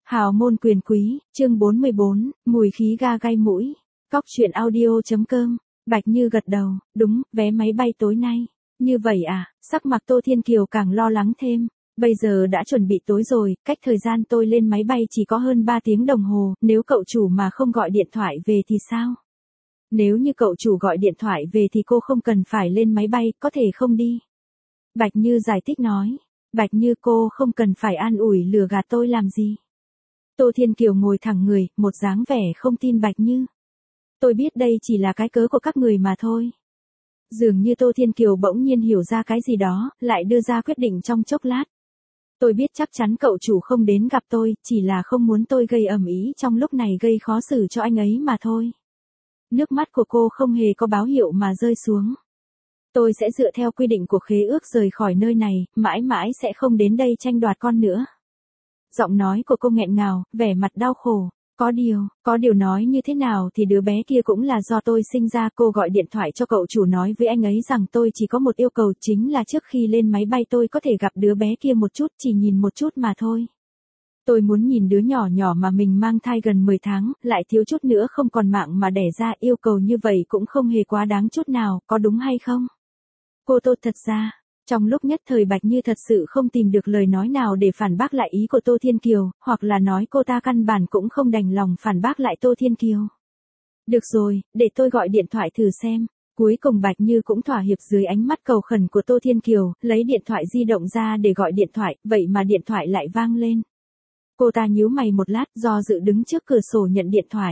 Hào môn quyền quý, chương 44, mùi khí ga gai mũi. Cóc truyện audio.com. Bạch Như gật đầu, đúng, vé máy bay tối nay. Như vậy à, sắc mặt Tô Thiên Kiều càng lo lắng thêm. Bây giờ đã chuẩn bị tối rồi, cách thời gian tôi lên máy bay chỉ có hơn 3 tiếng đồng hồ, nếu cậu chủ mà không gọi điện thoại về thì sao? Nếu như cậu chủ gọi điện thoại về thì cô không cần phải lên máy bay, có thể không đi. Bạch Như giải thích nói. Bạch Như, cô không cần phải an ủi lừa gạt tôi làm gì. Tô Thiên Kiều ngồi thẳng người, một dáng vẻ không tin Bạch Như. Tôi biết đây chỉ là cái cớ của các người mà thôi. Dường như Tô Thiên Kiều bỗng nhiên hiểu ra cái gì đó, lại đưa ra quyết định trong chốc lát. Tôi biết chắc chắn cậu chủ không đến gặp tôi, chỉ là không muốn tôi gây ầm ĩ trong lúc này gây khó xử cho anh ấy mà thôi. Nước mắt của cô không hề có báo hiệu mà rơi xuống. Tôi sẽ dựa theo quy định của khế ước rời khỏi nơi này, mãi mãi sẽ không đến đây tranh đoạt con nữa. Giọng nói của cô nghẹn ngào, vẻ mặt đau khổ. Có điều nói như thế nào thì đứa bé kia cũng là do tôi sinh ra. Cô gọi điện thoại cho cậu chủ nói với anh ấy rằng tôi chỉ có một yêu cầu, chính là trước khi lên máy bay tôi có thể gặp đứa bé kia một chút, chỉ nhìn một chút mà thôi. Tôi muốn nhìn đứa nhỏ nhỏ mà mình mang thai gần 10 tháng, lại thiếu chút nữa không còn mạng mà đẻ ra. Yêu cầu như vậy cũng không hề quá đáng chút nào, có đúng hay không? Cô Tô, thật ra, trong lúc nhất thời Bạch Như thật sự không tìm được lời nói nào để phản bác lại ý của Tô Thiên Kiều, hoặc là nói cô ta căn bản cũng không đành lòng phản bác lại Tô Thiên Kiều. Được rồi, để tôi gọi điện thoại thử xem. Cuối cùng Bạch Như cũng thỏa hiệp dưới ánh mắt cầu khẩn của Tô Thiên Kiều, lấy điện thoại di động ra để gọi điện thoại, vậy mà điện thoại lại vang lên. Cô ta nhíu mày một lát, do dự đứng trước cửa sổ nhận điện thoại.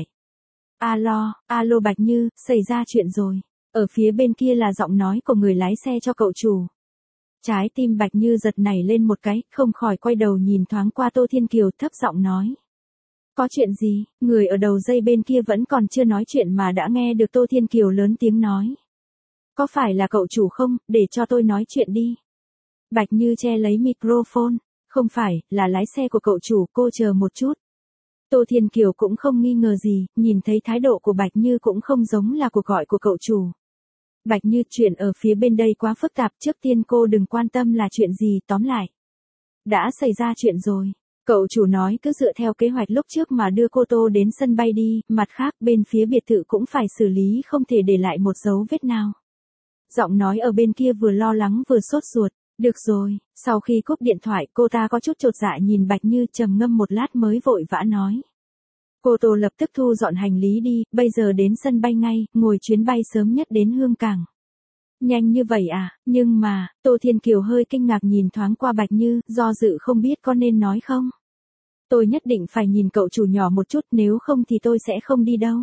Alo Bạch Như, xảy ra chuyện rồi. Ở phía bên kia là giọng nói của người lái xe cho cậu chủ. Trái tim Bạch Như giật nảy lên một cái, không khỏi quay đầu nhìn thoáng qua Tô Thiên Kiều, thấp giọng nói. Có chuyện gì? Người ở đầu dây bên kia vẫn còn chưa nói chuyện mà đã nghe được Tô Thiên Kiều lớn tiếng nói. Có phải là cậu chủ không, để cho tôi nói chuyện đi. Bạch Như che lấy microphone. Không phải, là lái xe của cậu chủ, cô chờ một chút. Tô Thiên Kiều cũng không nghi ngờ gì, nhìn thấy thái độ của Bạch Như cũng không giống là cuộc gọi của cậu chủ. Bạch Như, chuyện ở phía bên đây quá phức tạp, trước tiên cô đừng quan tâm là chuyện gì, tóm lại. Đã xảy ra chuyện rồi. Cậu chủ nói cứ dựa theo kế hoạch lúc trước mà đưa cô Tô đến sân bay đi, mặt khác bên phía biệt thự cũng phải xử lý, không thể để lại một dấu vết nào. Giọng nói ở bên kia vừa lo lắng vừa sốt ruột. Được rồi, sau khi cúp điện thoại cô ta có chút chột dạ nhìn Bạch Như, trầm ngâm một lát mới vội vã nói. Cô Tô lập tức thu dọn hành lý đi, bây giờ đến sân bay ngay, ngồi chuyến bay sớm nhất đến Hương Cảng. Nhanh như vậy à, nhưng mà, Tô Thiên Kiều hơi kinh ngạc nhìn thoáng qua Bạch Như, do dự không biết có nên nói không. Tôi nhất định phải nhìn cậu chủ nhỏ một chút, nếu không thì tôi sẽ không đi đâu.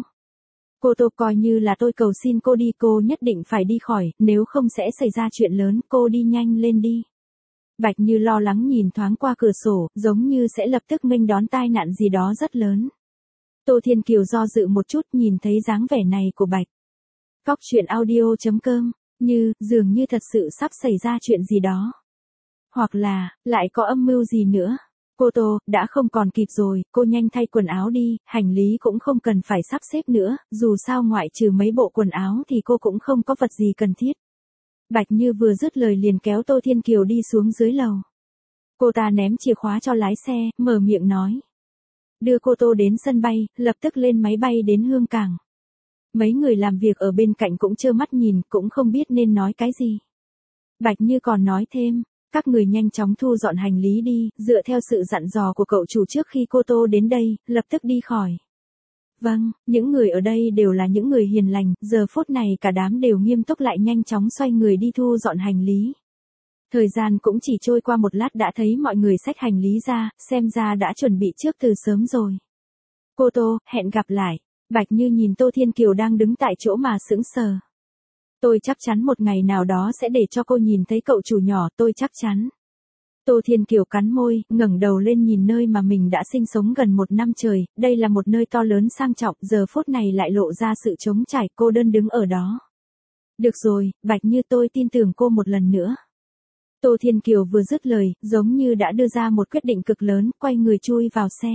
Cô Tô, coi như là tôi cầu xin cô đi, cô nhất định phải đi khỏi, nếu không sẽ xảy ra chuyện lớn, cô đi nhanh lên đi. Bạch Như lo lắng nhìn thoáng qua cửa sổ, giống như sẽ lập tức nghênh đón tai nạn gì đó rất lớn. Tô Thiên Kiều do dự một chút, nhìn thấy dáng vẻ này của Bạch. Cóc truyện audio.com, dường như thật sự sắp xảy ra chuyện gì đó. Hoặc là, lại có âm mưu gì nữa. Cô Tô, đã không còn kịp rồi, cô nhanh thay quần áo đi, hành lý cũng không cần phải sắp xếp nữa, dù sao ngoại trừ mấy bộ quần áo thì cô cũng không có vật gì cần thiết. Bạch Như vừa dứt lời liền kéo Tô Thiên Kiều đi xuống dưới lầu. Cô ta ném chìa khóa cho lái xe, mở miệng nói. Đưa cô Tô đến sân bay, lập tức lên máy bay đến Hương Cảng. Mấy người làm việc ở bên cạnh cũng trơ mắt nhìn, cũng không biết nên nói cái gì. Bạch Như còn nói thêm. Các người nhanh chóng thu dọn hành lý đi, dựa theo sự dặn dò của cậu chủ trước khi cô Tô đến đây, lập tức đi khỏi. Vâng, những người ở đây đều là những người hiền lành, giờ phút này cả đám đều nghiêm túc lại nhanh chóng xoay người đi thu dọn hành lý. Thời gian cũng chỉ trôi qua một lát đã thấy mọi người xách hành lý ra, xem ra đã chuẩn bị trước từ sớm rồi. Cô Tô, hẹn gặp lại. Bạch Như nhìn Tô Thiên Kiều đang đứng tại chỗ mà sững sờ. Tôi chắc chắn một ngày nào đó sẽ để cho cô nhìn thấy cậu chủ nhỏ, tôi chắc chắn. Tô Thiên Kiều cắn môi, ngẩng đầu lên nhìn nơi mà mình đã sinh sống gần 1 năm trời, đây là một nơi to lớn sang trọng, giờ phút này lại lộ ra sự trống trải, cô đơn đứng ở đó. Được rồi, Bạch Như, tôi tin tưởng cô một lần nữa. Tô Thiên Kiều vừa dứt lời, giống như đã đưa ra một quyết định cực lớn, quay người chui vào xe.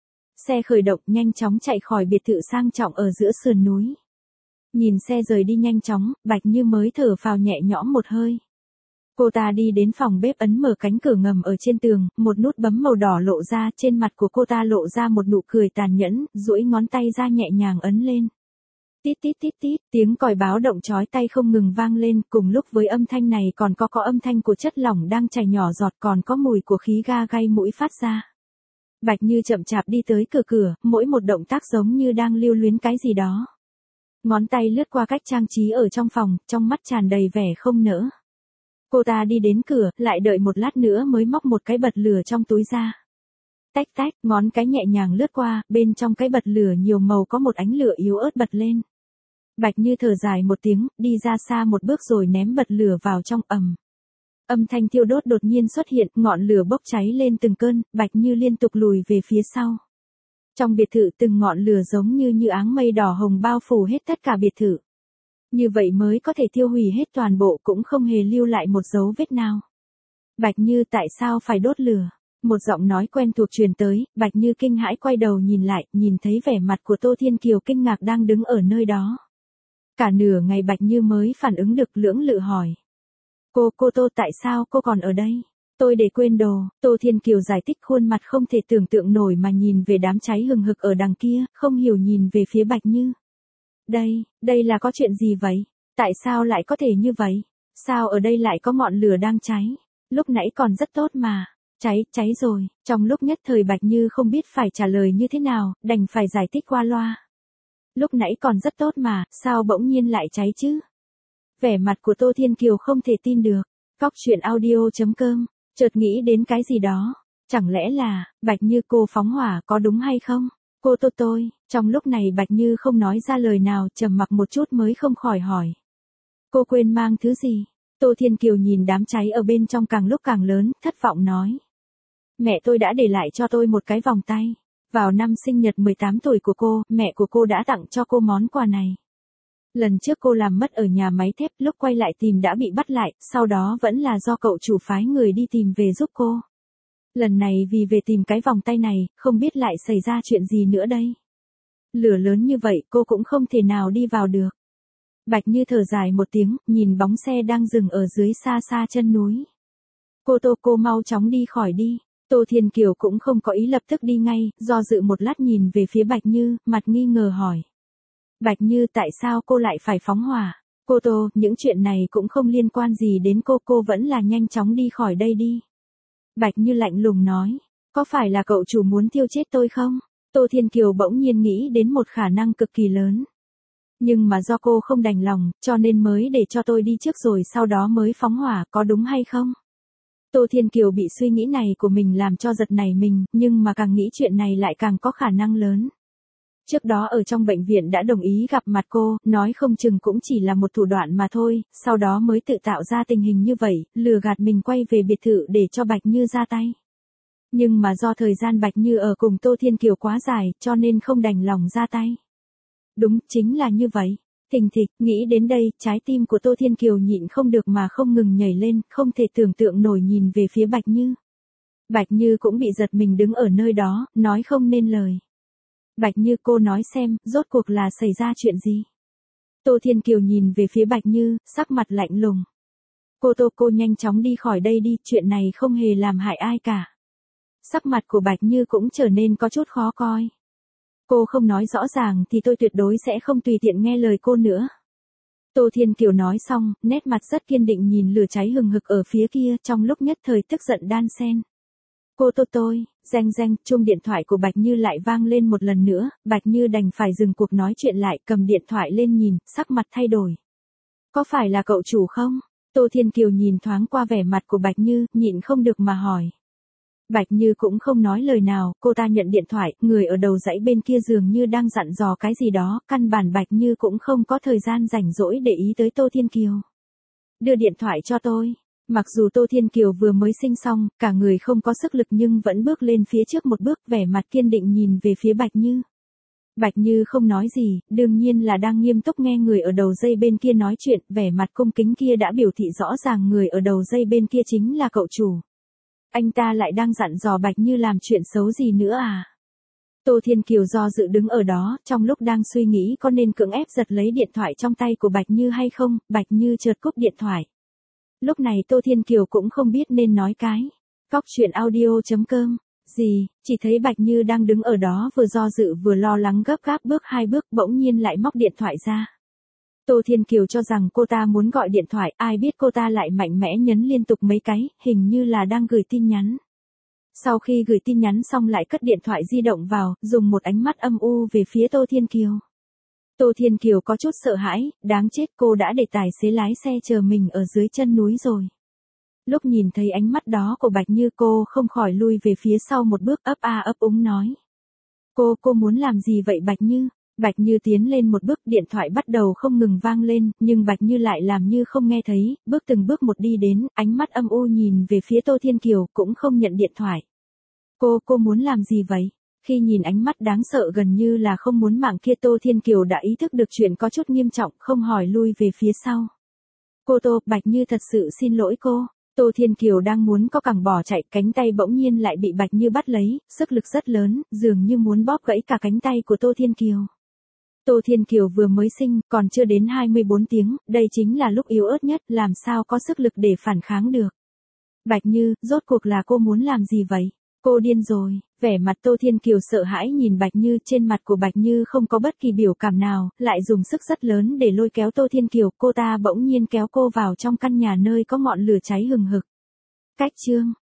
Xe khởi động nhanh chóng chạy khỏi biệt thự sang trọng ở giữa sườn núi. Nhìn xe rời đi nhanh chóng, Bạch Như mới thở phào nhẹ nhõm một hơi. Cô ta đi đến phòng bếp ấn mở cánh cửa ngầm ở trên tường, một nút bấm màu đỏ lộ ra, trên mặt của cô ta lộ ra một nụ cười tàn nhẫn, duỗi ngón tay ra nhẹ nhàng ấn lên. Tít tít tít tít, tiếng còi báo động chói tai không ngừng vang lên, cùng lúc với âm thanh này còn có âm thanh của chất lỏng đang chảy nhỏ giọt, còn có mùi của khí ga gây mũi phát ra. Bạch Như chậm chạp đi tới cửa, mỗi một động tác giống như đang lưu luyến cái gì đó. Ngón tay lướt qua cách trang trí ở trong phòng, trong mắt tràn đầy vẻ không nỡ. Cô ta đi đến cửa, lại đợi một lát nữa mới móc một cái bật lửa trong túi ra. Tách tách, ngón cái nhẹ nhàng lướt qua, bên trong cái bật lửa nhiều màu có một ánh lửa yếu ớt bật lên. Bạch Như thở dài một tiếng, đi ra xa một bước rồi ném bật lửa vào trong ầm. Âm thanh thiêu đốt đột nhiên xuất hiện, ngọn lửa bốc cháy lên từng cơn, Bạch Như liên tục lùi về phía sau. Trong biệt thự từng ngọn lửa giống như áng mây đỏ hồng bao phủ hết tất cả biệt thự. Như vậy mới có thể tiêu hủy hết toàn bộ, cũng không hề lưu lại một dấu vết nào. Bạch Như, tại sao phải đốt lửa? Một giọng nói quen thuộc truyền tới, Bạch Như kinh hãi quay đầu nhìn lại, nhìn thấy vẻ mặt của Tô Thiên Kiều kinh ngạc đang đứng ở nơi đó. Cả nửa ngày Bạch Như mới phản ứng được, lưỡng lự hỏi. Cô Tô, tại sao cô còn ở đây? Tôi để quên đồ. Tô Thiên Kiều giải thích, khuôn mặt không thể tưởng tượng nổi mà nhìn về đám cháy hừng hực ở đằng kia, không hiểu nhìn về phía Bạch Như. Đây là có chuyện gì vậy? Tại sao lại có thể như vậy? Sao ở đây lại có ngọn lửa đang cháy? Lúc nãy còn rất tốt mà. Cháy rồi. Trong lúc nhất thời Bạch Như không biết phải trả lời như thế nào, đành phải giải thích qua loa. Lúc nãy còn rất tốt mà, sao bỗng nhiên lại cháy chứ? Vẻ mặt của Tô Thiên Kiều không thể tin được. Cóc truyện audio.com, chợt nghĩ đến cái gì đó. Chẳng lẽ là, Bạch Như cô phóng hỏa có đúng hay không? Cô tôi, trong lúc này Bạch Như không nói ra lời nào, trầm mặc một chút mới không khỏi hỏi. Cô quên mang thứ gì? Tô Thiên Kiều nhìn đám cháy ở bên trong càng lúc càng lớn, thất vọng nói. Mẹ tôi đã để lại cho tôi một cái vòng tay. Vào năm sinh nhật 18 tuổi của cô, mẹ của cô đã tặng cho cô món quà này. Lần trước cô làm mất ở nhà máy thép, lúc quay lại tìm đã bị bắt lại, sau đó vẫn là do cậu chủ phái người đi tìm về giúp cô. Lần này vì về tìm cái vòng tay này, không biết lại xảy ra chuyện gì nữa đây. Lửa lớn như vậy cô cũng không thể nào đi vào được. Bạch Như thở dài một tiếng, nhìn bóng xe đang dừng ở dưới xa xa chân núi. Cô mau chóng đi khỏi đi. Tô Thiên Kiều cũng không có ý lập tức đi ngay, do dự một lát nhìn về phía Bạch Như, mặt nghi ngờ hỏi. Bạch Như, tại sao cô lại phải phóng hỏa? Tô, những chuyện này cũng không liên quan gì đến cô vẫn là nhanh chóng đi khỏi đây đi. Bạch Như lạnh lùng nói, có phải là cậu chủ muốn tiêu chết tôi không? Tô Thiên Kiều bỗng nhiên nghĩ đến một khả năng cực kỳ lớn. Nhưng mà do cô không đành lòng, cho nên mới để cho tôi đi trước rồi sau đó mới phóng hỏa, có đúng hay không? Tô Thiên Kiều bị suy nghĩ này của mình làm cho giật nảy mình, nhưng mà càng nghĩ chuyện này lại càng có khả năng lớn. Trước đó ở trong bệnh viện đã đồng ý gặp mặt cô, nói không chừng cũng chỉ là một thủ đoạn mà thôi, sau đó mới tự tạo ra tình hình như vậy, lừa gạt mình quay về biệt thự để cho Bạch Như ra tay. Nhưng mà do thời gian Bạch Như ở cùng Tô Thiên Kiều quá dài, cho nên không đành lòng ra tay. Đúng, chính là như vậy. Thình thịch, nghĩ đến đây, trái tim của Tô Thiên Kiều nhịn không được mà không ngừng nhảy lên, không thể tưởng tượng nổi nhìn về phía Bạch Như. Bạch Như cũng bị giật mình đứng ở nơi đó, nói không nên lời. Bạch Như, cô nói xem, rốt cuộc là xảy ra chuyện gì? Tô Thiên Kiều nhìn về phía Bạch Như, sắc mặt lạnh lùng. Cô nhanh chóng đi khỏi đây đi, chuyện này không hề làm hại ai cả. Sắc mặt của Bạch Như cũng trở nên có chút khó coi. Cô không nói rõ ràng thì tôi tuyệt đối sẽ không tùy tiện nghe lời cô nữa. Tô Thiên Kiều nói xong, nét mặt rất kiên định nhìn lửa cháy hừng hực ở phía kia, trong lúc nhất thời tức giận đan xen. Tôi, reng, chuông điện thoại của Bạch Như lại vang lên một lần nữa, Bạch Như đành phải dừng cuộc nói chuyện lại, cầm điện thoại lên nhìn, sắc mặt thay đổi. Có phải là cậu chủ không? Tô Thiên Kiều nhìn thoáng qua vẻ mặt của Bạch Như, nhịn không được mà hỏi. Bạch Như cũng không nói lời nào, cô ta nhận điện thoại, người ở đầu dãy bên kia dường như đang dặn dò cái gì đó, căn bản Bạch Như cũng không có thời gian rảnh rỗi để ý tới Tô Thiên Kiều. Đưa điện thoại cho tôi. Mặc dù Tô Thiên Kiều vừa mới sinh xong, cả người không có sức lực nhưng vẫn bước lên phía trước một bước, vẻ mặt kiên định nhìn về phía Bạch Như. Bạch Như không nói gì, đương nhiên là đang nghiêm túc nghe người ở đầu dây bên kia nói chuyện, vẻ mặt cung kính kia đã biểu thị rõ ràng người ở đầu dây bên kia chính là cậu chủ. Anh ta lại đang dặn dò Bạch Như làm chuyện xấu gì nữa à? Tô Thiên Kiều do dự đứng ở đó, trong lúc đang suy nghĩ có nên cưỡng ép giật lấy điện thoại trong tay của Bạch Như hay không, Bạch Như chợt cúp điện thoại. Lúc này Tô Thiên Kiều cũng không biết nên nói cái. Cóc truyện audio.com. Gì, chỉ thấy Bạch Như đang đứng ở đó vừa do dự vừa lo lắng gấp gáp bước 2 bước bỗng nhiên lại móc điện thoại ra. Tô Thiên Kiều cho rằng cô ta muốn gọi điện thoại, ai biết cô ta lại mạnh mẽ nhấn liên tục mấy cái, hình như là đang gửi tin nhắn. Sau khi gửi tin nhắn xong lại cất điện thoại di động vào, dùng một ánh mắt âm u về phía Tô Thiên Kiều. Tô Thiên Kiều có chút sợ hãi, đáng chết cô đã để tài xế lái xe chờ mình ở dưới chân núi rồi. Lúc nhìn thấy ánh mắt đó của Bạch Như cô không khỏi lui về phía sau một bước ấp a ấp úng nói. Cô muốn làm gì vậy Bạch Như? Bạch Như tiến lên một bước điện thoại bắt đầu không ngừng vang lên, nhưng Bạch Như lại làm như không nghe thấy, bước từng bước một đi đến, ánh mắt âm u nhìn về phía Tô Thiên Kiều cũng không nhận điện thoại. Cô muốn làm gì vậy? Khi nhìn ánh mắt đáng sợ gần như là không muốn mạng kia Tô Thiên Kiều đã ý thức được chuyện có chút nghiêm trọng, không hỏi lui về phía sau. Bạch Như thật sự xin lỗi cô. Tô Thiên Kiều đang muốn có cẳng bỏ chạy, cánh tay bỗng nhiên lại bị Bạch Như bắt lấy, sức lực rất lớn, dường như muốn bóp gãy cả cánh tay của Tô Thiên Kiều. Tô Thiên Kiều vừa mới sinh, còn chưa đến 24 tiếng, đây chính là lúc yếu ớt nhất, làm sao có sức lực để phản kháng được. Bạch Như, rốt cuộc là cô muốn làm gì vậy? Cô điên rồi, vẻ mặt Tô Thiên Kiều sợ hãi nhìn Bạch Như, trên mặt của Bạch Như không có bất kỳ biểu cảm nào, lại dùng sức rất lớn để lôi kéo Tô Thiên Kiều, cô ta bỗng nhiên kéo cô vào trong căn nhà nơi có ngọn lửa cháy hừng hực. Cách chương